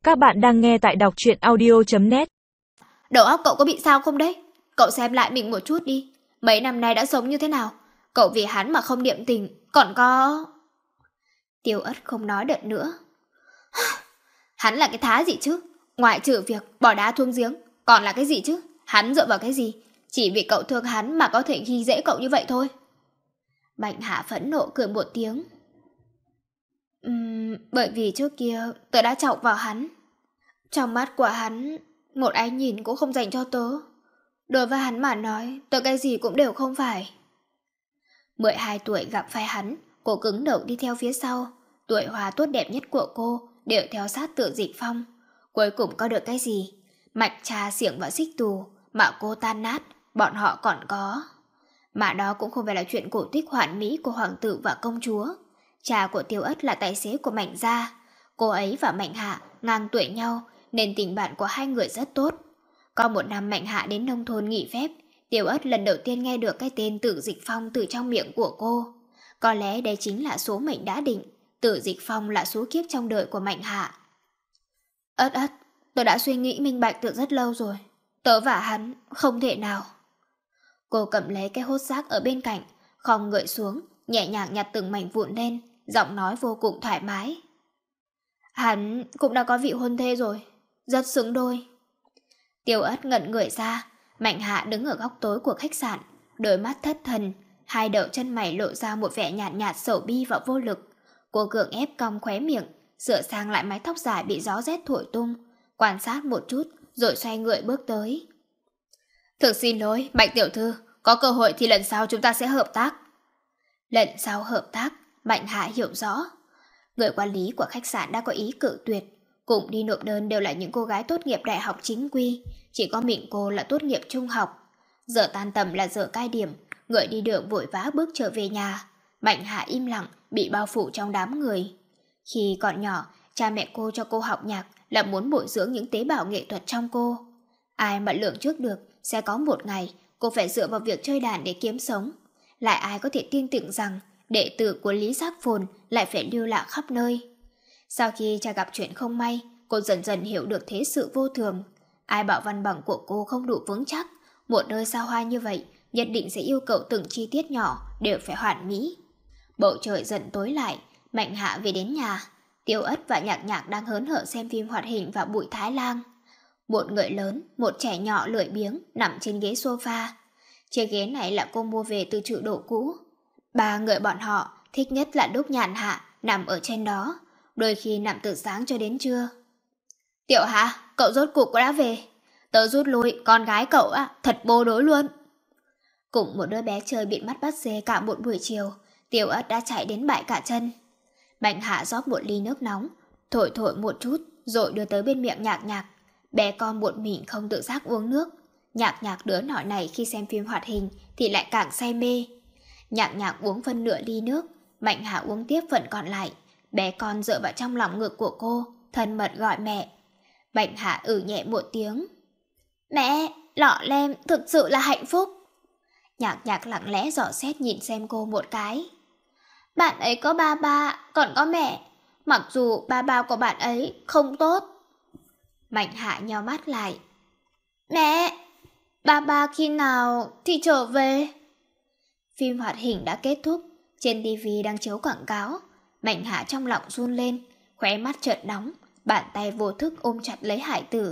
Các bạn đang nghe tại đọc truyện audio.net. Đầu óc cậu có bị sao không đấy? Cậu xem lại mình một chút đi. Mấy năm nay đã sống như thế nào? Cậu vì hắn mà không niệm tình, còn có... Tiêu Ất không nói được nữa. Hắn là cái thá gì chứ? Ngoại trừ việc bỏ đá xuống giếng, còn là cái gì chứ? Hắn dựa vào cái gì? Chỉ vì cậu thương hắn mà có thể khi dễ cậu như vậy thôi. Bạch Hạ phẫn nộ cười một tiếng. Bởi vì trước kia tớ đã chọc vào hắn. Trong mắt của hắn, một ánh nhìn cũng không dành cho tớ. Đối với hắn mà nói, tớ cái gì cũng đều không phải. 12 tuổi gặp phải hắn, cô cứng đầu đi theo phía sau. Tuổi hòa tốt đẹp nhất của cô đều theo sát Tự Dịch Phong. Cuối cùng có được cái gì? Mạch trà xiểng và xích tù, mà cô tan nát, bọn họ còn có. Mà đó cũng không phải là chuyện cổ tích hoàn mỹ của hoàng tử và công chúa. Cha của Tiêu Ất là tài xế của Mạnh gia. Cô ấy và Mạnh Hạ ngang tuổi nhau, nên tình bạn của hai người rất tốt. Có một năm Mạnh Hạ đến nông thôn nghỉ phép, Tiêu Ất lần đầu tiên nghe được cái tên Tự Dịch Phong từ trong miệng của cô. Có lẽ đây chính là số mệnh đã định. Tự Dịch Phong là số kiếp trong đời của Mạnh Hạ. Ất, tôi đã suy nghĩ minh bạch từ rất lâu rồi. Tớ và hắn không thể nào. Cô cầm lấy cái hốt rác ở bên cạnh, khom người xuống, nhẹ nhàng nhặt từng mảnh vụn lên, giọng nói vô cùng thoải mái. Hắn cũng đã có vị hôn thê rồi, rất xứng đôi. Tiêu Ất ngẩn người ra, Mạnh Hạ đứng ở góc tối của khách sạn, đôi mắt thất thần, hai đầu chân mày lộ ra một vẻ nhạt nhạt sầu bi và vô lực. Cô gượng ép cong khóe miệng, sửa sang lại mái tóc dài bị gió rét thổi tung, quan sát một chút rồi xoay người bước tới. Thực xin lỗi, Bạch tiểu thư, có cơ hội thì lần sau chúng ta sẽ hợp tác. Lần sau hợp tác, Mạnh Hạ hiểu rõ. Người quản lý của khách sạn đã có ý cự tuyệt. Cùng đi nộp đơn đều là những cô gái tốt nghiệp đại học chính quy, chỉ có mình cô là tốt nghiệp trung học. Giờ tan tầm là giờ cai điểm, người đi đường vội vã bước trở về nhà. Mạnh Hạ im lặng, bị bao phủ trong đám người. Khi còn nhỏ, cha mẹ cô cho cô học nhạc là muốn bồi dưỡng những tế bào nghệ thuật trong cô. Ai mà lường trước được sẽ có một ngày cô phải dựa vào việc chơi đàn để kiếm sống. Lại ai có thể tin tưởng rằng đệ tử của Lý Giác Phồn lại phải lưu lạc khắp nơi. Sau khi cha gặp chuyện không may, cô dần dần hiểu được thế sự vô thường. Ai bảo văn bằng của cô không đủ vững chắc, một nơi xa hoa như vậy nhất định sẽ yêu cầu từng chi tiết nhỏ đều phải hoàn mỹ. Bầu trời dần tối lại, Mạnh Hạ về đến nhà. Tiêu Ất và Nhạc Nhạc đang hớn hở xem phim hoạt hình và Bụi Thái Lang. Một người lớn, một trẻ nhỏ lười biếng nằm trên ghế sofa. Chiếc ghế này là cô mua về từ chợ đồ cũ. Ba người bọn họ thích nhất là lúc nhàn hạ nằm ở trên đó, đôi khi nằm từ sáng cho đến trưa. Tiểu Hạ, cậu rốt cuộc đã về. Tớ rút lui, con gái cậu thật bô đối luôn. Cùng một đứa bé chơi bịt mắt bắt dê cả một buổi chiều, Tiêu Ất đã chạy đến bại cả chân. Mạnh Hạ rót một ly nước nóng, thổi thổi một chút rồi đưa tới bên miệng Nhạc Nhạc. Bé con một mình không tự giác uống nước. Nhạc Nhạc đứa nhỏ này khi xem phim hoạt hình thì lại càng say mê. Nhạc Nhạc uống phân nửa ly nước, Mạnh Hạ uống tiếp phần còn lại. Bé con dựa vào trong lòng ngực của cô, thân mật gọi mẹ. Mạnh Hạ nhẹ một tiếng. Mẹ, Lọ Lem thực sự là hạnh phúc. Nhạc Nhạc lặng lẽ dò xét nhìn xem cô một cái. Bạn ấy có ba ba, còn có mẹ. Mặc dù ba ba của bạn ấy không tốt. Mạnh Hạ nheo mắt lại. Mẹ, ba ba khi nào thì trở về? Phim hoạt hình đã kết thúc, trên TV đang chiếu quảng cáo. Mạnh Hạ trong lòng run lên, khóe mắt chợt nóng, bàn tay vô thức ôm chặt lấy Hải Tử.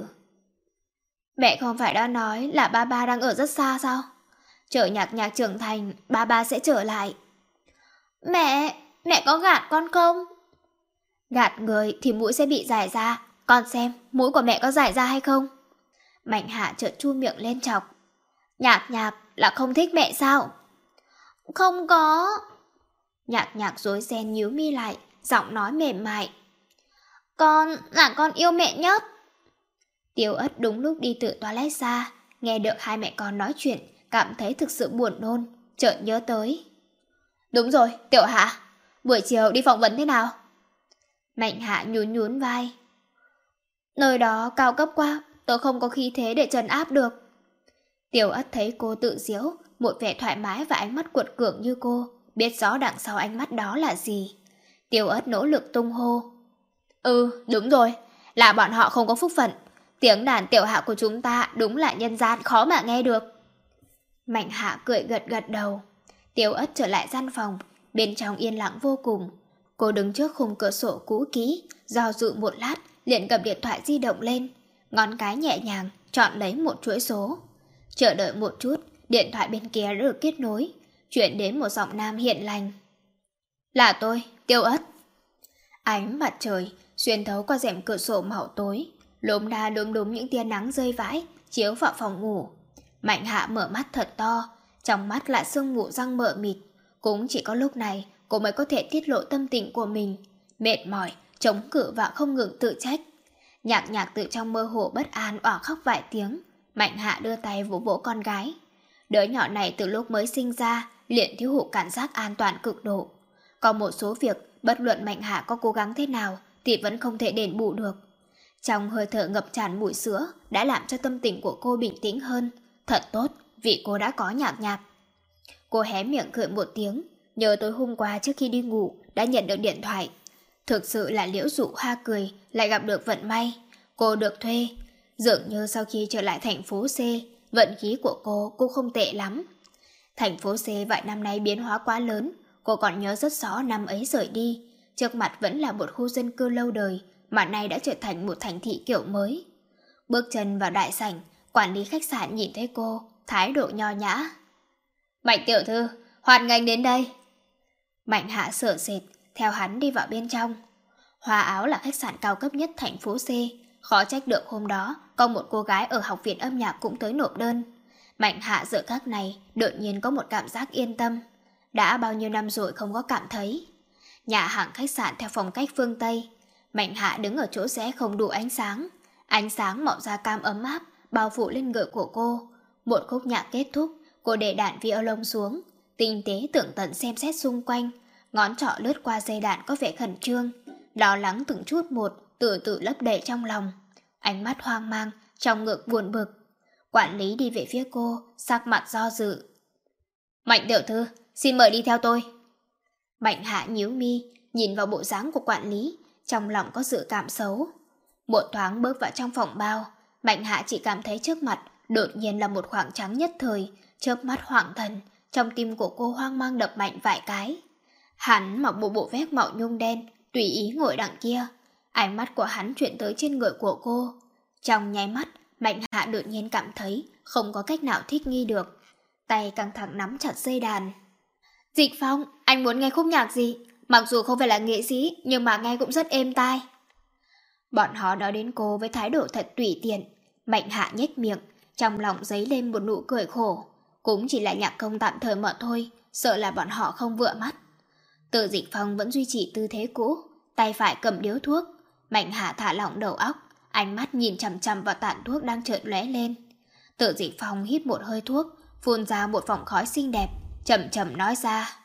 Mẹ không phải đã nói là ba ba đang ở rất xa sao? Chờ Nhạc Nhạc trưởng thành, ba ba sẽ trở lại. Mẹ có gạt con không? Gạt người thì mũi sẽ bị rải ra, con xem mũi của mẹ có rải ra hay không? Mạnh Hạ chợt chu miệng lên chọc. Nhạc Nhạc là không thích mẹ sao? Không có. Nhạc Nhạc rối ren nhíu mi lại, giọng nói mềm mại. Con yêu mẹ nhất. Tiêu Ất đúng lúc đi từ toilet ra, nghe được hai mẹ con nói chuyện, cảm thấy thực sự buồn nôn, chợt nhớ tới. Đúng rồi, Tiểu Hạ, buổi chiều đi phỏng vấn thế nào? Mạnh Hạ nhún nhún vai. Nơi đó cao cấp quá, tôi không có khí thế để trấn áp được. Tiêu Ất thấy cô tự giễu, một vẻ thoải mái và ánh mắt cuột cường như cô, biết rõ đằng sau ánh mắt đó là gì. Tiêu Ất nỗ lực tung hô. Đúng rồi, là bọn họ không có phúc phận. Tiếng đàn tiểu hạ của chúng ta đúng là nhân gian khó mà nghe được. Mạnh Hạ cười gật gật đầu. Tiểu Ất trở lại gian phòng, bên trong yên lặng vô cùng. Cô đứng trước khung cửa sổ cũ kỹ, do dự một lát, liền cầm điện thoại di động lên, ngón cái nhẹ nhàng chọn lấy một chuỗi số. Chờ đợi một chút, điện thoại bên kia đã được kết nối, chuyển đến một giọng nam hiền lành. Là tôi, Tiêu Ất. Ánh mặt trời xuyên thấu qua rèm cửa sổ màu tối, lốm đa lốm đốm những tia nắng rơi vãi chiếu vào phòng ngủ. Mạnh Hạ mở mắt thật to, trong mắt là sương mù răng mờ mịt. Cũng chỉ có lúc này cô mới có thể tiết lộ tâm tình của mình, mệt mỏi, chống cự và không ngừng tự trách. Nhạc nhạc từ trong mơ hồ bất an òa khóc vài tiếng. Mạnh Hạ đưa tay vỗ vỗ con gái. Đứa nhỏ này từ lúc mới sinh ra liền thiếu hụt cảm giác an toàn cực độ. Có một số việc bất luận Mạnh Hạ có cố gắng thế nào thì vẫn không thể đền bù được. Trong hơi thở ngập tràn mùi sữa đã làm cho tâm tình của cô bình tĩnh hơn. Thật tốt vì cô đã có nhạc nhạc. Cô hé miệng cười một tiếng, nhớ tối hôm qua trước khi đi ngủ đã nhận được điện thoại. Thực sự là Liễu Dụ Hoa cười lại gặp được vận may. Cô được thuê. Dường như sau khi trở lại thành phố C, vận khí của cô cũng không tệ lắm. Thành phố C vài năm nay biến hóa quá lớn. Cô còn nhớ rất rõ năm ấy rời đi, trước mặt vẫn là một khu dân cư lâu đời, mà nay đã trở thành một thành thị kiểu mới. Bước chân vào đại sảnh, quản lý khách sạn nhìn thấy cô, thái độ nho nhã. Mạnh tiểu thư, hoan nghênh đến đây. Mạnh Hạ sợ sệt, theo hắn đi vào bên trong. Hoa Áo là khách sạn cao cấp nhất thành phố C, khó trách được hôm đó có một cô gái ở học viện âm nhạc cũng tới nộp đơn. Mạnh Hạ giờ khắc này đột nhiên có một cảm giác yên tâm. Đã bao nhiêu năm rồi không có cảm thấy. Nhà hàng khách sạn theo phong cách phương Tây. Mạnh Hạ đứng ở chỗ rẽ không đủ ánh sáng. Ánh sáng màu da cam ấm áp bao phủ lên người của cô. Một khúc nhạc kết thúc, cô để đàn violon xuống, tinh tế tưởng tận xem xét xung quanh. Ngón trỏ lướt qua dây đàn có vẻ khẩn trương, lo lắng từng chút một, từ từ lấp đầy trong lòng. Ánh mắt hoang mang, trong ngực buồn bực. Quản lý đi về phía cô, sắc mặt do dự. Mạnh tiểu thư, xin mời đi theo tôi. Mạnh Hạ nhíu mi, nhìn vào bộ dáng của quản lý, trong lòng có dự cảm xấu. Một thoáng bước vào trong phòng bao, Mạnh Hạ chỉ cảm thấy trước mặt đột nhiên là một khoảng trắng nhất thời, chớp mắt hoảng thần, trong tim của cô hoang mang đập mạnh vài cái. Hắn mặc bộ bộ vest màu nhung đen, tùy ý ngồi đằng kia. Ánh mắt của hắn chuyển tới trên người của cô. Trong nháy mắt, Mạnh Hạ đột nhiên cảm thấy không có cách nào thích nghi được. Tay căng thẳng nắm chặt dây đàn. Dịch Phong, anh muốn nghe khúc nhạc gì? Mặc dù không phải là nghệ sĩ, nhưng mà nghe cũng rất êm tai. Bọn họ nói đến cô với thái độ thật tùy tiện. Mạnh Hạ nhếch miệng, trong lòng dấy lên một nụ cười khổ. Cũng chỉ là nhạc công tạm thời mà thôi, sợ là bọn họ không vừa mắt. Từ Dịch Phong vẫn duy trì tư thế cũ, tay phải cầm điếu thuốc. Mạnh Hạ thả lỏng đầu óc, ánh mắt nhìn chằm chằm vào tàn thuốc đang chợt lóe lên. Từ Dịch Phong hít một hơi thuốc, phun ra một vòng khói xinh đẹp, chậm chậm nói ra.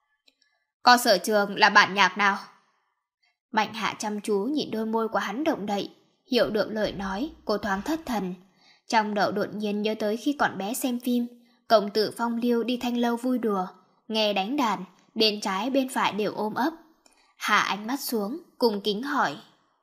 Có sở trường là bản nhạc nào? Mạnh Hạ chăm chú nhìn đôi môi của hắn động đậy, hiểu được lời nói, cô thoáng thất thần. Trong đầu đột nhiên nhớ tới khi còn bé xem phim, công tử Phong Liêu đi thanh lâu vui đùa, nghe đánh đàn, bên trái bên phải đều ôm ấp. Hạ ánh mắt xuống, cung kính hỏi.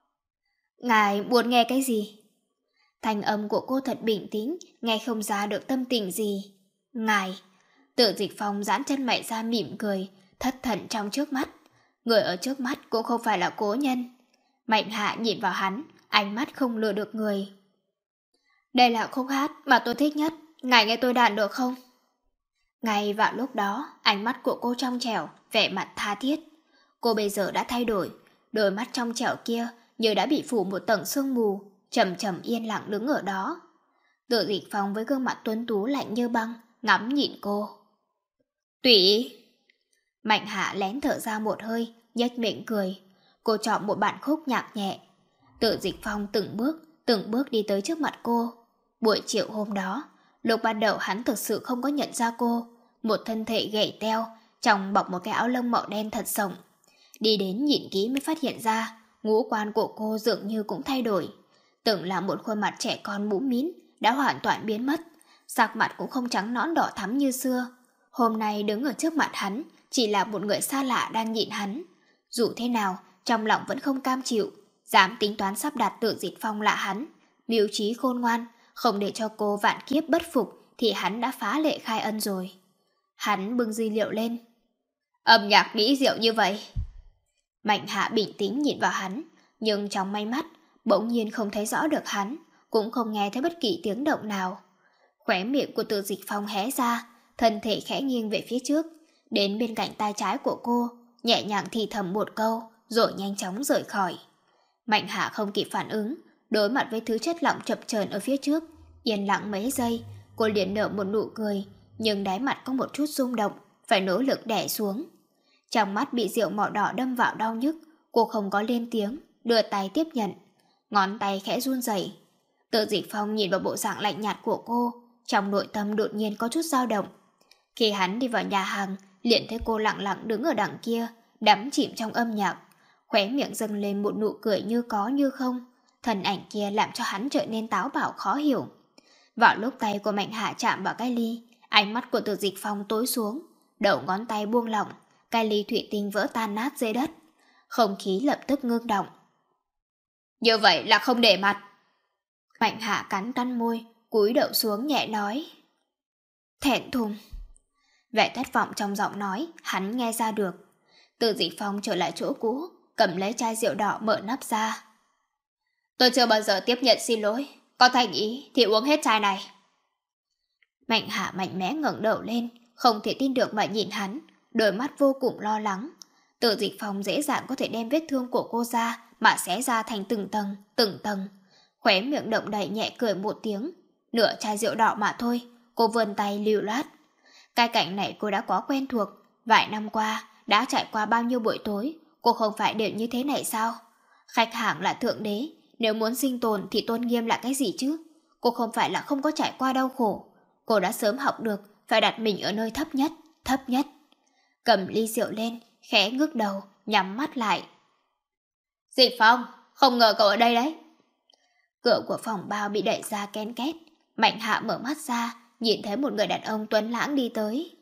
Ngài muốn nghe cái gì? Thanh âm của cô thật bình tĩnh, nghe không ra được tâm tình gì. Ngài. Tử Dịch Phong giãn chân mày ra mỉm cười, thất thần trong trước mắt. Người ở trước mắt cũng không phải là cố nhân. Mạnh Hạ nhìn vào hắn, ánh mắt không lừa được người. Đây là khúc hát mà tôi thích nhất, ngài nghe tôi đàn được không? Ngay vào lúc đó, ánh mắt của cô trong trẻo, vẻ mặt tha thiết. Cô bây giờ đã thay đổi, đôi mắt trong trẻo kia như đã bị phủ một tầng sương mù, chậm chậm yên lặng đứng ở đó. Tử Dịch Phong với gương mặt tuấn tú lạnh như băng, ngắm nhìn cô. Tùy ý. Mạnh Hạ lén thở ra một hơi, nhếch miệng cười. Cô chọn một bản khúc nhạc nhẹ. Tử Dịch Phong từng bước đi tới trước mặt cô. Buổi chiều hôm đó, lúc ban đầu hắn thực sự không có nhận ra cô. Một thân thể gầy teo, trong bọc một cái áo lông màu đen thật rộng. Đi đến nhìn kỹ mới phát hiện ra, ngũ quan của cô dường như cũng thay đổi. Tưởng là một khuôn mặt trẻ con mũm mĩm đã hoàn toàn biến mất, sắc mặt cũng không trắng nõn đỏ thắm như xưa. Hôm nay đứng ở trước mặt hắn chỉ là một người xa lạ đang nhìn hắn. Dù thế nào, trong lòng vẫn không cam chịu, dám tính toán sắp đặt Tự Dịch Phong là hắn. Mưu trí khôn ngoan, không để cho cô vạn kiếp bất phục thì hắn đã phá lệ khai ân rồi. Hắn bưng di liệu lên. Âm nhạc mỹ diệu như vậy. Mạnh Hạ bình tĩnh nhìn vào hắn, nhưng trong may mắt bỗng nhiên không thấy rõ được hắn, cũng không nghe thấy bất kỳ tiếng động nào. Khóe miệng của Tự Dịch Phong hé ra, thân thể khẽ nghiêng về phía trước, đến bên cạnh tai trái của cô, nhẹ nhàng thì thầm một câu, rồi nhanh chóng rời khỏi. Mạnh Hạ không kịp phản ứng, đối mặt với thứ chất lỏng chập chờn ở phía trước, yên lặng mấy giây, cô liền nở một nụ cười, nhưng đáy mặt có một chút rung động, phải nỗ lực đè xuống. Trong mắt bị rượu màu đỏ đâm vào đau nhức, cô không có lên tiếng, đưa tay tiếp nhận, ngón tay khẽ run rẩy. Tự Dịch Phong nhìn vào bộ dạng lạnh nhạt của cô, trong nội tâm đột nhiên có chút dao động. Khi hắn đi vào nhà hàng, liền thấy cô lặng lặng đứng ở đằng kia, đắm chìm trong âm nhạc, khóe miệng dâng lên một nụ cười như có như không. Thần ảnh kia làm cho hắn trở nên táo bạo khó hiểu. Vào lúc tay của Mạnh Hạ chạm vào cái ly, ánh mắt của Tự Dịch Phong tối xuống, đầu ngón tay buông lỏng, cái ly thủy tinh vỡ tan nát dưới đất. Không khí lập tức ngưng động. Như vậy là không để mặt. Mạnh Hạ cắn cắn môi, cúi đầu xuống nhẹ nói. Thẹn thùng. Vẻ thất vọng trong giọng nói, hắn nghe ra được. Tự Dịch Phong trở lại chỗ cũ, cầm lấy chai rượu đỏ mở nắp ra. Tôi chưa bao giờ tiếp nhận xin lỗi, có thành ý thì uống hết chai này. Mạnh Hạ mạnh mẽ ngẩng đầu lên, không thể tin được mà nhìn hắn, đôi mắt vô cùng lo lắng. Tự Dịch Phong dễ dàng có thể đem vết thương của cô ra mà xé ra thành từng tầng. Khóe miệng động đậy nhẹ cười một tiếng. Nửa chai rượu đỏ mà thôi, cô vươn tay lưu loát. Cái cảnh này cô đã quá quen thuộc, vài năm qua đã trải qua bao nhiêu buổi tối, cô không phải đều như thế này sao? Khách hàng là thượng đế, nếu muốn sinh tồn thì tôn nghiêm là cái gì chứ? Cô không phải là không có trải qua đau khổ, cô đã sớm học được phải đặt mình ở nơi thấp nhất. Cầm ly rượu lên, khẽ ngước đầu, nhắm mắt lại. Dịch Phong, không ngờ cậu ở đây đấy. Cửa của phòng bao bị đẩy ra ken két. Mạnh Hạ mở mắt ra, nhìn thấy một người đàn ông tuấn lãng đi tới.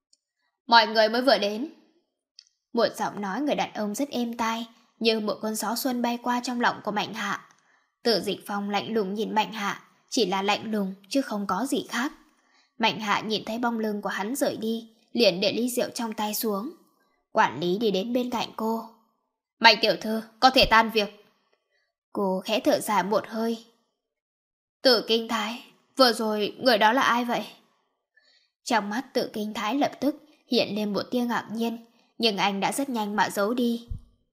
Mọi người mới vừa đến. Một giọng nói người đàn ông rất êm tai, như một con gió xuân bay qua trong lòng của Mạnh Hạ. Tự Dịch Phong lạnh lùng nhìn Mạnh Hạ, chỉ là lạnh lùng chứ không có gì khác. Mạnh Hạ nhìn thấy bóng lưng của hắn rời đi, liền để ly rượu trong tay xuống. Quản lý đi đến bên cạnh cô. Mạnh tiểu thư, có thể tan việc. Cô khẽ thở dài một hơi. Tự Kinh Thái, vừa rồi người đó là ai vậy? Trong mắt Tự Kinh Thái lập tức hiện lên một tia ngạc nhiên, nhưng anh đã rất nhanh mà giấu đi.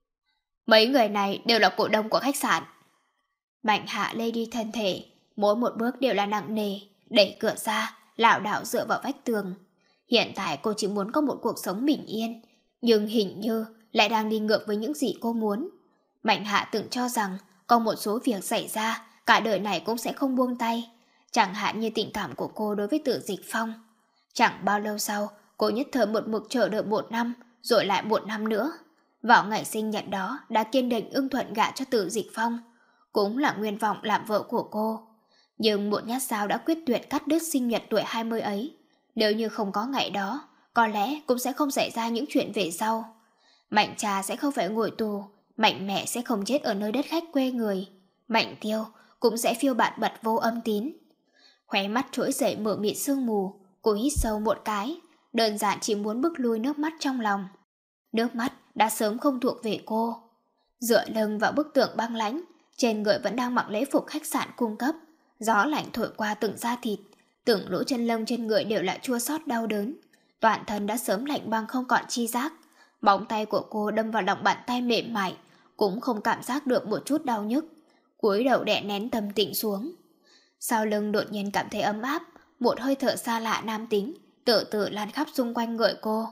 Mấy người này đều là cổ đông của khách sạn. Mạnh Hạ lê đi thân thể, mỗi một bước đều là nặng nề, đẩy cửa ra, lảo đảo dựa vào vách tường. Hiện tại cô chỉ muốn có một cuộc sống bình yên, nhưng hình như lại đang đi ngược với những gì cô muốn. Mạnh Hạ từng cho rằng có một số việc xảy ra, cả đời này cũng sẽ không buông tay, chẳng hạn như tình cảm của cô đối với Tự Dịch Phong. Chẳng bao lâu sau, cô nhất thời một mực chờ đợi 1 năm, rồi lại 1 năm nữa. Vào ngày sinh nhật đó đã kiên định ưng thuận gả cho Tự Dịch Phong, cũng là nguyện vọng làm vợ của cô. Nhưng một nhát dao đã quyết tuyệt cắt đứt sinh nhật tuổi 20 ấy. Nếu như không có ngày đó, có lẽ cũng sẽ không xảy ra những chuyện về sau. Mạnh cha sẽ không phải ngồi tù, Mạnh mẹ sẽ không chết ở nơi đất khách quê người, Mạnh Tiêu cũng sẽ phiêu bạt bật vô âm tín. Khóe mắt trỗi dậy mờ mịt sương mù, cô hít sâu một cái, đơn giản chỉ muốn bức lui nước mắt trong lòng. Nước mắt đã sớm không thuộc về cô. Dựa lưng vào bức tường băng lãnh, trên người vẫn đang mặc lễ phục khách sạn cung cấp. Gió lạnh thổi qua từng da thịt, từng lỗ chân lông trên người đều là chua xót đau đớn. Toàn thân đã sớm lạnh băng không còn chi giác. Bóng tay của cô đâm vào lòng bàn tay mềm mại, cũng không cảm giác được một chút đau nhức. Cúi đầu đè nén tâm tình xuống. Sau lưng đột nhiên cảm thấy ấm áp, một hơi thở xa lạ nam tính từ từ lan khắp xung quanh người cô.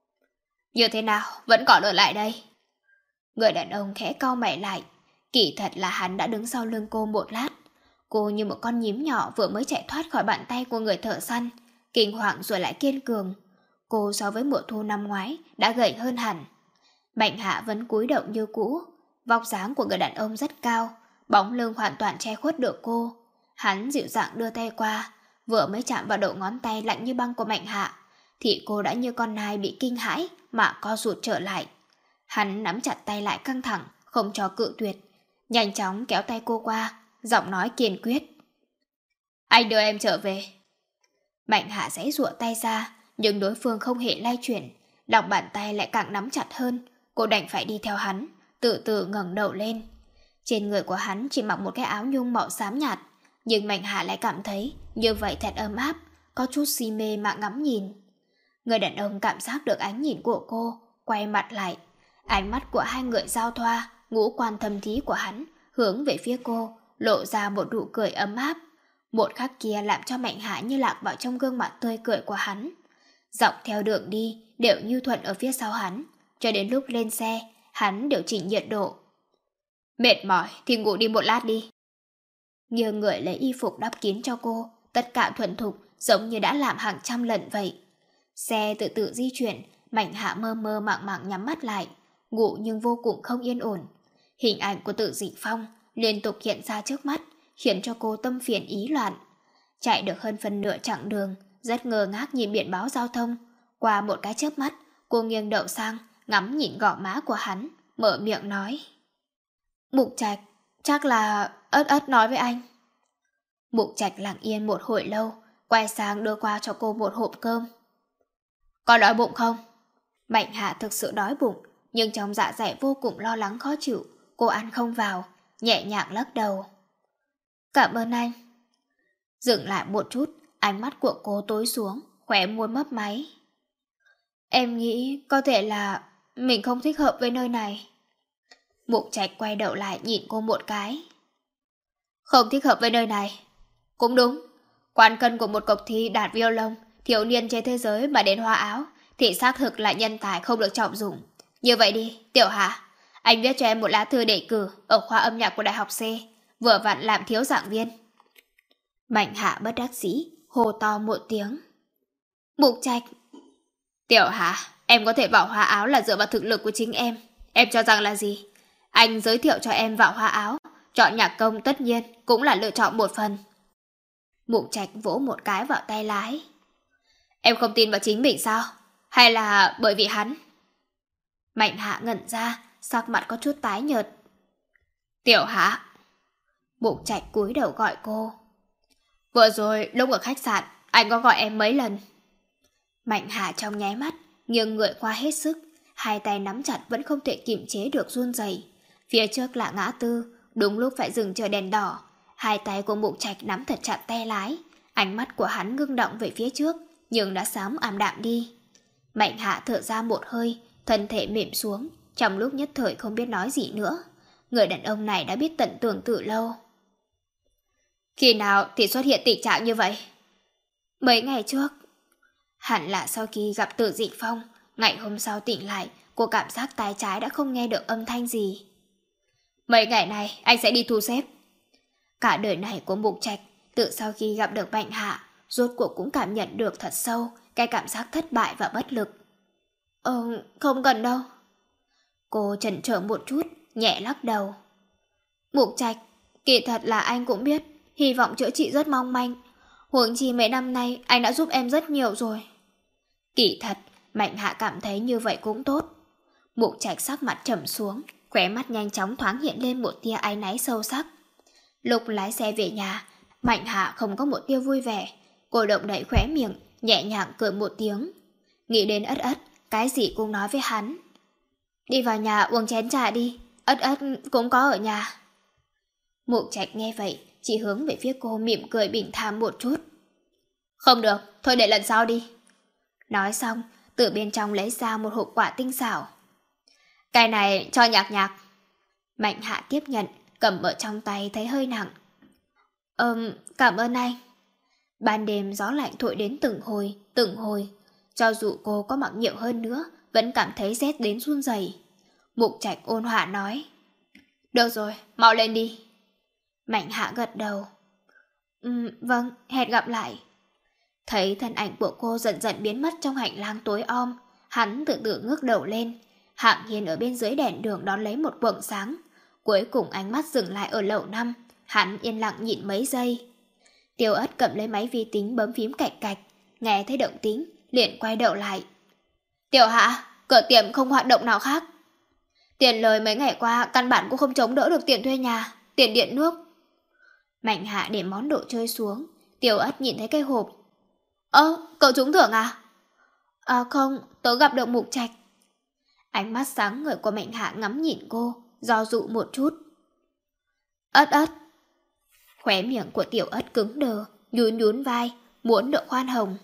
Như thế nào, vẫn còn ở lại đây? Người đàn ông khẽ cau mày lại. Kỳ thật là hắn đã đứng sau lưng cô một lát. Cô như một con nhím nhỏ vừa mới chạy thoát khỏi bàn tay của người thợ săn, kinh hoàng rồi lại kiên cường. Cô so với mùa thu năm ngoái đã gầy hơn hẳn. Mạnh Hạ vẫn cúi đầu như cũ. Vóc dáng của người đàn ông rất cao, bóng lưng hoàn toàn che khuất được cô. Hắn dịu dàng đưa tay qua, vừa mới chạm vào đầu ngón tay lạnh như băng của Mạnh Hạ thì cô đã như con nai bị kinh hãi mà co rụt trở lại. Hắn nắm chặt tay lại căng thẳng, không cho cự tuyệt. nhanh chóng kéo tay cô qua, giọng nói kiên quyết. Anh đưa em trở về. Mạnh Hạ giãy giụa tay ra, nhưng đối phương không hề lay chuyển, lòng bàn tay lại càng nắm chặt hơn. Cô đành phải đi theo hắn, từ từ ngẩng đầu lên. Trên người của hắn chỉ mặc một cái áo nhung màu xám nhạt, nhưng Mạnh Hạ lại cảm thấy như vậy thật ấm áp, có chút si mê mà ngắm nhìn. Người đàn ông cảm giác được ánh nhìn của cô, quay mặt lại. Ánh mắt của hai người giao thoa, ngũ quan thâm thí của hắn hướng về phía cô, lộ ra một nụ cười ấm áp. Một khắc kia làm cho Mạnh Hạ như lạc vào trong gương mặt tươi cười của hắn. Dọc theo đường đi đều như thuận ở phía sau hắn, cho đến lúc lên xe, hắn điều chỉnh nhiệt độ. Mệt mỏi thì ngủ đi một lát đi. Nghiêng người lấy y phục đắp kín cho cô, tất cả thuần thục giống như đã làm hàng trăm lần vậy. Xe từ từ di chuyển, Mạnh Hạ mơ mơ màng màng nhắm mắt lại, ngủ nhưng vô cùng không yên ổn. Hình ảnh của Tự Dị Phong liên tục hiện ra trước mắt, khiến cho cô tâm phiền ý loạn. Chạy được hơn phần nửa chặng đường, rất ngơ ngác nhìn biển báo giao thông. Qua một cái chớp mắt, cô nghiêng đầu sang, ngắm nhìn gò má của hắn, mở miệng nói. Mục Trạch, chắc là ớt ớt nói với anh. Mục Trạch lặng yên một hồi lâu, quay sang đưa qua cho cô một hộp cơm. Có đói bụng không? Mạnh Hạ thực sự đói bụng, nhưng trong dạ dày vô cùng lo lắng khó chịu, cô ăn không vào, nhẹ nhàng lắc đầu. Cảm ơn anh. Dừng lại một chút, ánh mắt của cô tối xuống, khóe môi mấp máy. Em nghĩ có thể là mình không thích hợp với nơi này. Mục Trạch quay đầu lại nhìn cô một cái. Không thích hợp với nơi này. Cũng đúng, quan cân của một cuộc thi đạt violon, thiếu niên trên thế giới mà đến Hoa Áo thì xác thực là nhân tài không được trọng dụng. Như vậy đi, Tiểu Hạ, anh viết cho em một lá thư đề cử ở khoa âm nhạc của Đại học C, vừa vặn làm thiếu giảng viên. Mạnh Hạ bất đắc dĩ, hô to một tiếng. Mục Trạch. Tiểu Hạ, em có thể vào Hoa Áo là dựa vào thực lực của chính em. Em cho rằng là gì? Anh giới thiệu cho em vào Hoa Áo, chọn nhạc công tất nhiên cũng là lựa chọn một phần. Mục Trạch vỗ một cái vào tay lái. Em không tin vào chính mình sao? Hay là bởi vì hắn? Mạnh Hạ ngẩn ra, sắc mặt có chút tái nhợt. Tiểu Hạ. Mục Trạch cúi đầu gọi cô. Vừa rồi lúc ở khách sạn, anh có gọi em mấy lần? Mạnh Hạ trong nháy mắt, nghiêng người qua hết sức, hai tay nắm chặt vẫn không thể kiềm chế được run rẩy. Phía trước là ngã tư, đúng lúc phải dừng chờ đèn đỏ. Hai tay của Mục Trạch nắm thật chặt tay lái, ánh mắt của hắn ngưng động về phía trước, nhưng đã sớm ảm đạm đi. Mạnh Hạ thở ra một hơi, thân thể mềm xuống, trong lúc nhất thời không biết nói gì nữa. Người đàn ông này đã biết tận tưởng từ lâu. Khi nào thì xuất hiện tình trạng như vậy? Mấy ngày trước. Hẳn là sau khi gặp Tự Dị Phong, ngày hôm sau tỉnh lại, cô cảm giác tai trái đã không nghe được âm thanh gì. Mấy ngày này anh sẽ đi thu xếp. Cả đời này của Mục Trạch, tự sau khi gặp được Mạnh Hạ, rốt cuộc cũng cảm nhận được thật sâu cái cảm giác thất bại và bất lực. Không cần đâu. Cô chần chờ một chút, nhẹ lắc đầu. Mục Trạch, kỳ thật là anh cũng biết, hy vọng chữa trị rất mong manh. Huống chi mấy năm nay anh đã giúp em rất nhiều rồi. Kỳ thật, Mạnh Hạ cảm thấy như vậy cũng tốt. Mục Trạch sắc mặt trầm xuống, khóe mắt nhanh chóng thoáng hiện lên một tia áy náy sâu sắc. Lúc lái xe về nhà, Mạnh Hạ không có một tia vui vẻ. Cô động đậy khóe miệng, nhẹ nhàng cười một tiếng. Nghĩ đến ất ất, cái gì cũng nói với hắn. Đi vào nhà uống chén trà đi, ất ất cũng có ở nhà. Mục Trạch nghe vậy, chỉ hướng về phía cô mỉm cười bình thản một chút. Không được, thôi để lần sau đi. Nói xong, từ bên trong lấy ra một hộp quả tinh xảo. Cái này cho Nhạc Nhạc. Mạnh Hạ tiếp nhận, cầm ở trong tay thấy hơi nặng. Cảm ơn anh. Ban đêm gió lạnh thổi đến từng hồi. Cho dù cô có mặc nhiều hơn nữa, vẫn cảm thấy rét đến run rẩy. Mục Trạch ôn hòa nói. Được rồi, mau lên đi. Mạnh Hạ gật đầu. Vâng, hẹn gặp lại. Thấy thân ảnh của cô dần dần biến mất trong hành lang tối om, hắn tự tự ngước đầu lên. Hạng Hiên ở bên dưới đèn đường đón lấy một quầng sáng. Cuối cùng ánh mắt dừng lại ở lầu 5, hắn yên lặng nhìn mấy giây. Tiêu Ất cầm lấy máy vi tính bấm phím cạch cạch, nghe thấy động tĩnh, liền quay đầu lại. Tiểu Hạ, cửa tiệm không hoạt động nào khác. Tiền lời mấy ngày qua căn bản cũng không chống đỡ được tiền thuê nhà, tiền điện nước. Mạnh Hạ để món đồ chơi xuống. Tiểu Ất nhìn thấy cái hộp. Cậu trúng thưởng à? Không, tớ gặp được Mục Trạch. Ánh mắt sáng ngời của Mạnh Hạ ngắm nhìn cô, do dự một chút. Ất. Khóe miệng của Tiểu Ất cứng đờ, nhún vai, muốn được khoan hồng.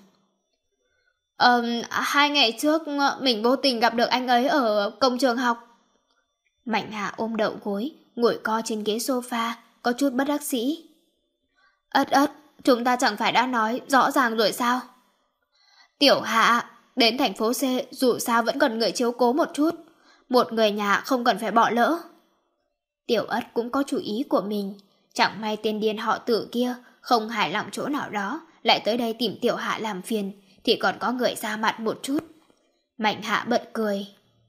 2 ngày trước mình vô tình gặp được anh ấy ở cổng trường học. Mạnh Hạ ôm đậu gối, ngồi co trên ghế sofa, có chút bất đắc dĩ. Ất, chúng ta chẳng phải đã nói rõ ràng rồi sao? Tiểu Hạ, đến thành phố C dù sao vẫn cần người chiếu cố một chút. Một người nhà không cần phải bỏ lỡ. Tiểu Ất cũng có chủ ý của mình. Chẳng may tên điên họ Tử kia không hài lòng chỗ nào đó, lại tới đây tìm Tiểu Hạ làm phiền, thì còn có người ra mặt một chút. Mạnh Hạ bật cười.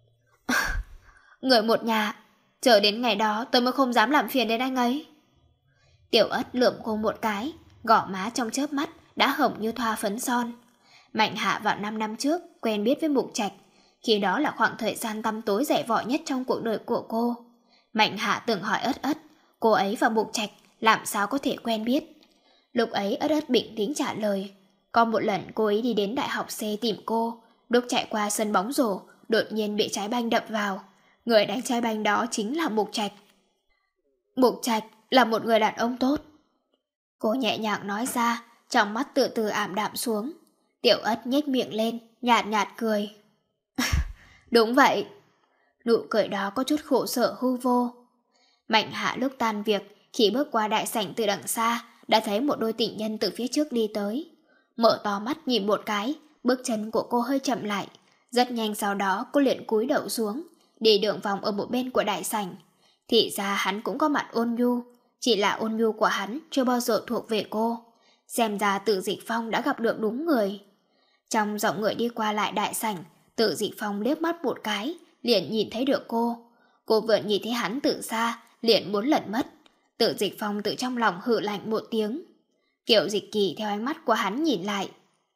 Người một nhà, chờ đến ngày đó tôi mới không dám làm phiền đến anh ấy. Tiểu Ất lườm cô một cái, gò má trong chớp mắt đã hồng như thoa phấn son. Mạnh Hạ vào 5 năm trước quen biết với Mục Trạch, khi đó là khoảng thời gian tăm tối rẻ vỏ nhất trong cuộc đời của cô. Mạnh Hạ từng hỏi Ất, cô ấy và Mục Trạch làm sao có thể quen biết. Lúc ấy Ất bình tĩnh trả lời, có một lần cô ấy đi đến đại học C tìm cô, lúc chạy qua sân bóng rổ, đột nhiên bị trái banh đập vào. Người đánh trái banh đó chính là Mục Trạch. Mục Trạch là một người đàn ông tốt. Cô nhẹ nhàng nói ra, trong mắt từ từ ảm đạm xuống. Tiểu Ất nhếch miệng lên, nhạt cười. Đúng vậy. Nụ cười đó có chút khổ sở hư vô. Mạnh Hạ lúc tan việc, khi bước qua đại sảnh từ đằng xa, đã thấy một đôi tình nhân từ phía trước đi tới. Mở to mắt nhìn một cái, bước chân của cô hơi chậm lại. Rất nhanh sau đó cô liền cúi đầu xuống, đi đường vòng ở một bên của đại sảnh. Thì ra hắn cũng có mặt ôn nhu, chỉ là ôn nhu của hắn chưa bao giờ thuộc về cô. Xem ra Tử Dịch Phong đã gặp được đúng người. Trong dòng người đi qua lại đại sảnh, Tử Dịch Phong liếc mắt một cái, liền nhìn thấy được cô. Cô vừa nhìn thấy hắn từ xa, liền muốn lẩn mất. Tử Dịch Phong từ trong lòng hừ lạnh một tiếng. Kiều Dịch Kỳ theo ánh mắt của hắn nhìn lại.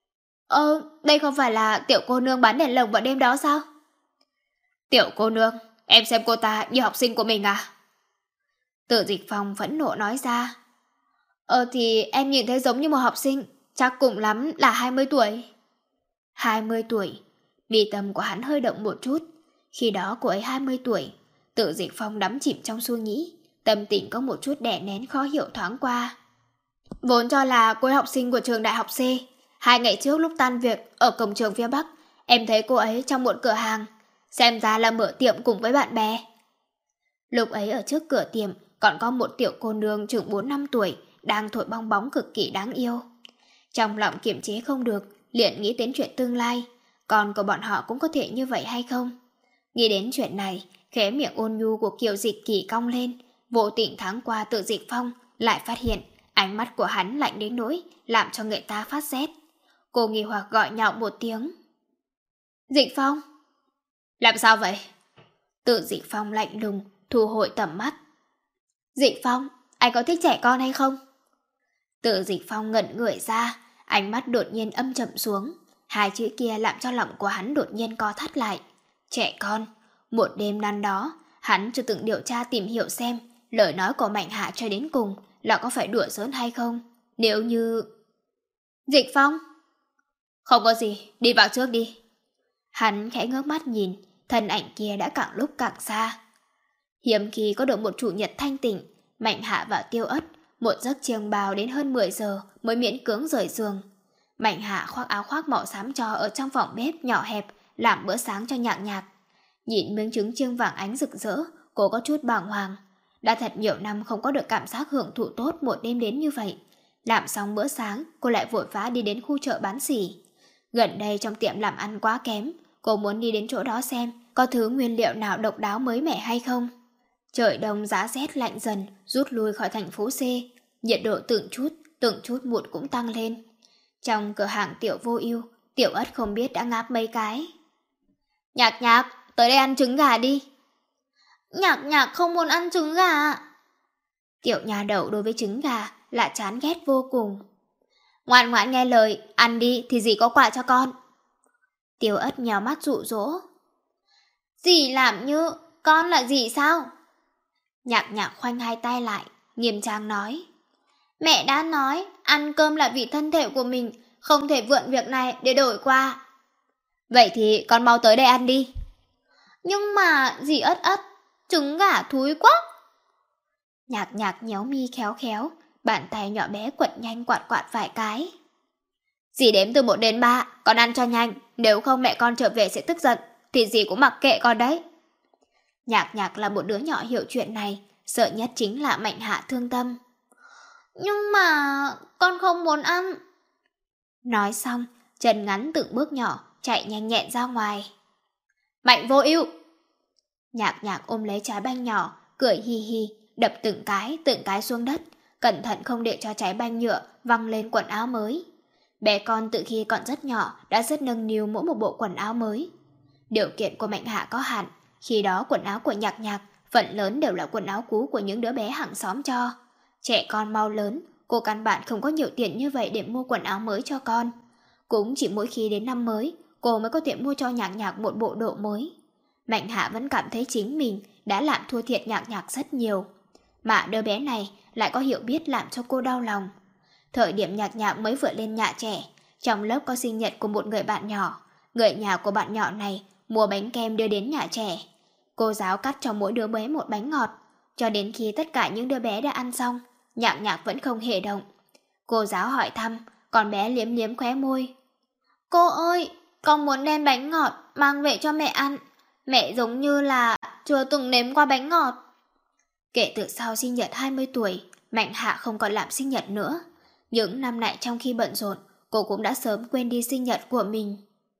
Đây không phải là tiểu cô nương bán đèn lồng vào đêm đó sao? Tiểu cô nương, em xem cô ta như học sinh của mình à? Tử Dịch Phong phẫn nộ nói ra. Thì em nhìn thấy giống như một học sinh, chắc cùng lắm là 20 tuổi. 20 tuổi, mi tâm của hắn hơi động một chút. Khi đó cô ấy 20 tuổi, Tử Dịch Phong đắm chìm trong suy nghĩ, tâm tình có một chút đè nén khó hiểu thoáng qua. Vốn cho là cô ấy học sinh của trường đại học C. 2 ngày trước lúc tan việc ở cổng trường phía Bắc, em thấy cô ấy trong một cửa hàng, xem ra là mở tiệm cùng với bạn bè. Lúc ấy ở trước cửa tiệm còn có một tiểu cô nương chừng 4-5 tuổi đang thổi bong bóng cực kỳ đáng yêu. Trong lòng kiềm chế không được, liền nghĩ đến chuyện tương lai, con của bọn họ cũng có thể như vậy hay không? Nghĩ đến chuyện này, khóe miệng ôn nhu của Kiều Dịch Kỳ cong lên, vô tình thoáng qua Tử Dịch Phong, lại phát hiện ánh mắt của hắn lạnh đến nỗi làm cho người ta phát rét. Cô nghi hoặc gọi nhạo một tiếng. Dịch Phong? Làm sao vậy? Tử Dịch Phong lạnh lùng, thu hồi tầm mắt. Dịch Phong, anh có thích trẻ con hay không? Tử Dịch Phong ngẩn người ra, ánh mắt đột nhiên âm trầm xuống. Hai chữ kia làm cho lòng của hắn đột nhiên co thắt lại. Trẻ con. Một đêm năm đó, hắn chưa từng điều tra tìm hiểu xem lời nói của Mạnh Hạ cho đến cùng là có phải đùa giỡn hay không. Nếu như... Dịch Phong? Không có gì, đi vào trước đi. Hắn khẽ ngước mắt nhìn, thân ảnh kia đã càng lúc càng xa. Hiếm khi có được một chủ nhật thanh tịnh, Mạnh Hạ và Tiêu Ất một giấc chiêng bào đến hơn 10 giờ mới miễn cưỡng rời giường. Mạnh Hạ khoác áo khoác màu xám cho ở trong phòng bếp nhỏ hẹp làm bữa sáng cho Nhạc Nhạc. Nhìn miếng trứng chiêng vàng ánh rực rỡ, cô có chút bàng hoàng. Đã thật nhiều năm không có được cảm giác hưởng thụ tốt một đêm đến như vậy. Làm xong bữa sáng, cô lại vội vã đi đến khu chợ bán xỉ. Gần đây trong tiệm làm ăn quá kém, cô muốn đi đến chỗ đó xem có thứ nguyên liệu nào độc đáo mới mẻ hay không. Trời đông giá rét lạnh dần, rút lui khỏi thành phố C. Nhiệt độ từng chút một cũng tăng lên. Trong cửa hàng Tiểu Vô Ưu, Tiểu Ất không biết đã ngáp mấy cái. Nhạc Nhạc, tới đây ăn trứng gà đi. Nhạc Nhạc không muốn ăn trứng gà. Tiểu nhà đầu đối với trứng gà là chán ghét vô cùng. Ngoan ngoãn nghe lời, ăn đi thì dì có quà cho con. Tiểu Ất nhào mắt dụ dỗ. Dì làm như con là gì sao? Nhạc Nhạc khoanh hai tay lại, nghiêm trang nói. Mẹ đã nói, ăn cơm là vì thân thể của mình, không thể vượn việc này để đổi qua. Vậy thì con mau tới đây ăn đi. Nhưng mà dì ất ất, trứng gà thúi quá. Nhạc Nhạc nhéo mi khéo khéo, bàn tay nhỏ bé quật nhanh quạt quạt vài cái. Dì đếm từ 1 đến 3, con ăn cho nhanh, nếu không mẹ con trở về sẽ tức giận, thì dì cũng mặc kệ con đấy. Nhạc Nhạc là một đứa nhỏ hiểu chuyện này, sợ nhất chính là Mạnh Hạ thương tâm. Nhưng mà con không muốn ăn. Nói xong, chân ngắn từng bước nhỏ, chạy nhanh nhẹn ra ngoài. Mạnh Vô Ưu! Nhạc Nhạc ôm lấy trái banh nhỏ, cười hi hi, đập từng cái xuống đất, cẩn thận không để cho trái banh nhựa văng lên quần áo mới. Bé con từ khi còn rất nhỏ đã rất nâng niu mỗi một bộ quần áo mới. Điều kiện của Mạnh Hạ có hạn, khi đó quần áo của Nhạc Nhạc phần lớn đều là quần áo cũ của những đứa bé hàng xóm cho. Trẻ con mau lớn, cô căn bản không có nhiều tiền như vậy để mua quần áo mới cho con. Cũng chỉ mỗi khi đến năm mới, cô mới có thể mua cho Nhạc Nhạc một bộ đồ mới. Mạnh Hạ vẫn cảm thấy chính mình đã làm thua thiệt Nhạc Nhạc rất nhiều. Mà đứa bé này lại có hiểu biết làm cho cô đau lòng. Thời điểm Nhạc Nhạc mới vừa lên nhà trẻ, trong lớp có sinh nhật của một người bạn nhỏ. Người nhà của bạn nhỏ này mua bánh kem đưa đến nhà trẻ. Cô giáo cắt cho mỗi đứa bé một bánh ngọt, cho đến khi tất cả những đứa bé đã ăn xong, Nhạc Nhạc vẫn không hề động. Cô giáo hỏi thăm, con bé liếm liếm khóe môi. Cô ơi, con muốn đem bánh ngọt mang về cho mẹ ăn. Mẹ giống như là chưa từng nếm qua bánh ngọt. Kể từ sau sinh nhật 20 tuổi, Mạnh Hạ không còn làm sinh nhật nữa. Những năm này trong khi bận rộn, cô cũng đã sớm quên đi sinh nhật của mình.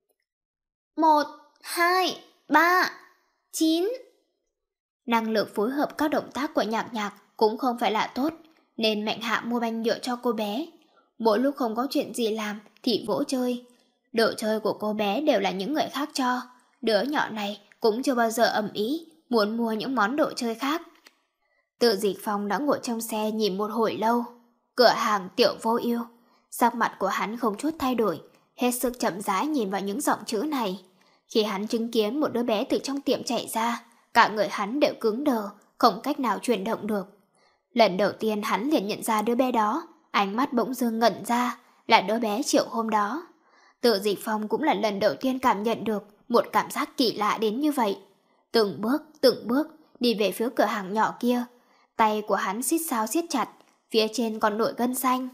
1, 2, 3, 9. Năng lực phối hợp các động tác của Nhạc Nhạc cũng không phải là tốt, nên Mạnh Hạ mua banh nhựa cho cô bé. Mỗi lúc không có chuyện gì làm thì vỗ chơi. Đồ chơi của cô bé đều là những người khác cho. Đứa nhỏ này cũng chưa bao giờ ầm ĩ muốn mua những món đồ chơi khác. Tự Dịch Phong đã ngồi trong xe nhìn một hồi lâu. Cửa hàng Tiểu Vô Ưu. Sắc mặt của hắn không chút thay đổi, hết sức chậm rãi nhìn vào những dòng chữ này. Khi hắn chứng kiến một đứa bé từ trong tiệm chạy ra, cả người hắn đều cứng đờ, không cách nào chuyển động được. Lần đầu tiên hắn liền nhận ra đứa bé đó, ánh mắt bỗng dưng ngẩn ra, là đứa bé chiều hôm đó. Tự Dịch Phong cũng là lần đầu tiên cảm nhận được một cảm giác kỳ lạ đến như vậy. Từng bước đi về phía cửa hàng nhỏ kia, tay của hắn siết sao siết chặt, phía trên còn nổi gân xanh.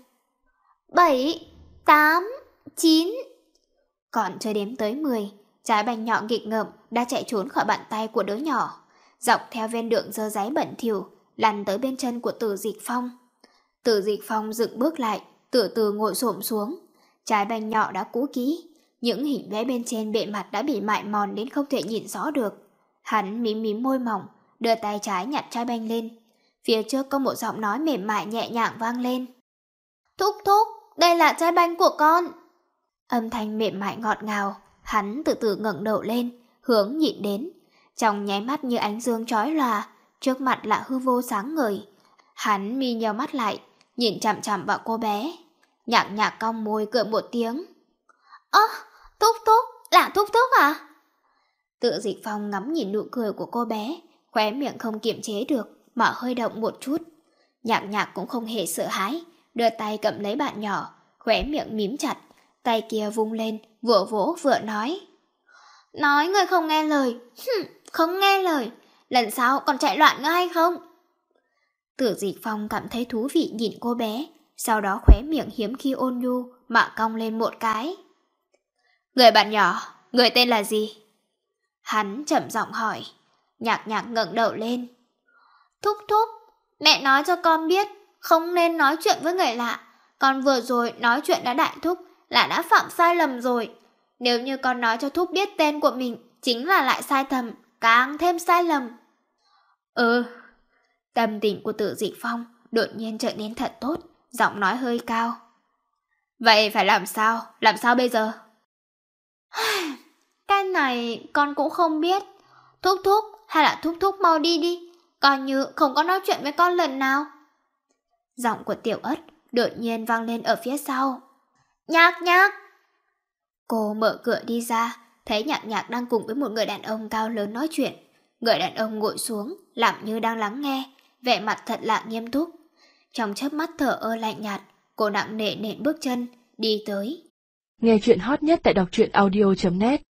7, 8, 9. Còn chưa đếm tới 10, trái banh nhỏ nghịch ngợm đã chạy trốn khỏi bàn tay của đứa nhỏ, dọc theo ven đường dơ dáy bẩn thỉu lăn tới bên chân của Từ Dịch Phong. Từ Dịch Phong dựng bước lại, từ từ ngồi xổm xuống. Trái banh nhỏ đã cũ kỹ, những hình vẽ bên trên bề mặt đã bị mại mòn đến không thể nhìn rõ được. Hắn mím mím môi mỏng, đưa tay trái nhặt trái banh lên. Phía trước có một giọng nói mềm mại nhẹ nhàng vang lên. Thúc thúc, đây là trái banh của con. Âm thanh mềm mại ngọt ngào, hắn từ từ ngẩng đầu lên, hướng nhìn đến. Trong nháy mắt như ánh dương chói lòa, trước mặt là hư vô sáng ngời. Hắn mi nheo mắt lại, nhìn chằm chằm vào cô bé. Nhạc Nhạc cong môi cười một tiếng. Ơ, thúc thúc, là thúc thúc à? Tự Dịch Phong ngắm nhìn nụ cười của cô bé, khóe miệng không kiềm chế được mà hơi động một chút. Nhạc Nhạc cũng không hề sợ hãi, đưa tay cầm lấy bạn nhỏ, khóe miệng mím chặt, tay kia vung lên, vừa vỗ vừa nói. Nói người không nghe lời, không nghe lời, lần sau còn chạy loạn nữa hay không? Tử Dịch Phong cảm thấy thú vị nhìn cô bé, sau đó khóe miệng hiếm khi ôn nhu mà cong lên một cái. Người bạn nhỏ, người tên là gì? Hắn chậm giọng hỏi. Nhạc Nhạc ngẩng đầu lên. Thúc thúc, mẹ nói cho con biết, không nên nói chuyện với người lạ. Con vừa rồi nói chuyện đã đại thúc là đã phạm sai lầm rồi. Nếu như con nói cho thúc biết tên của mình, chính là lại sai thầm, càng thêm sai lầm. Tâm tình của Tử Dịch Phong đột nhiên trở nên thật tốt, giọng nói hơi cao. Vậy phải làm sao bây giờ? Cái này con cũng không biết. Thúc thúc, hay là thúc thúc mau đi đi, coi như không có nói chuyện với con lần nào. Giọng của Tiểu Ất đột nhiên vang lên ở phía sau. Nhạc Nhạc! Cô mở cửa đi ra, thấy Nhạc Nhạc đang cùng với một người đàn ông cao lớn nói chuyện. Người đàn ông ngồi xuống, làm như đang lắng nghe, vẻ mặt thật là nghiêm túc. Trong chớp mắt thở ơ lạnh nhạt, cô nặng nề nện bước chân, đi tới. Nghe chuyện hot nhất tại đọc truyện audio.net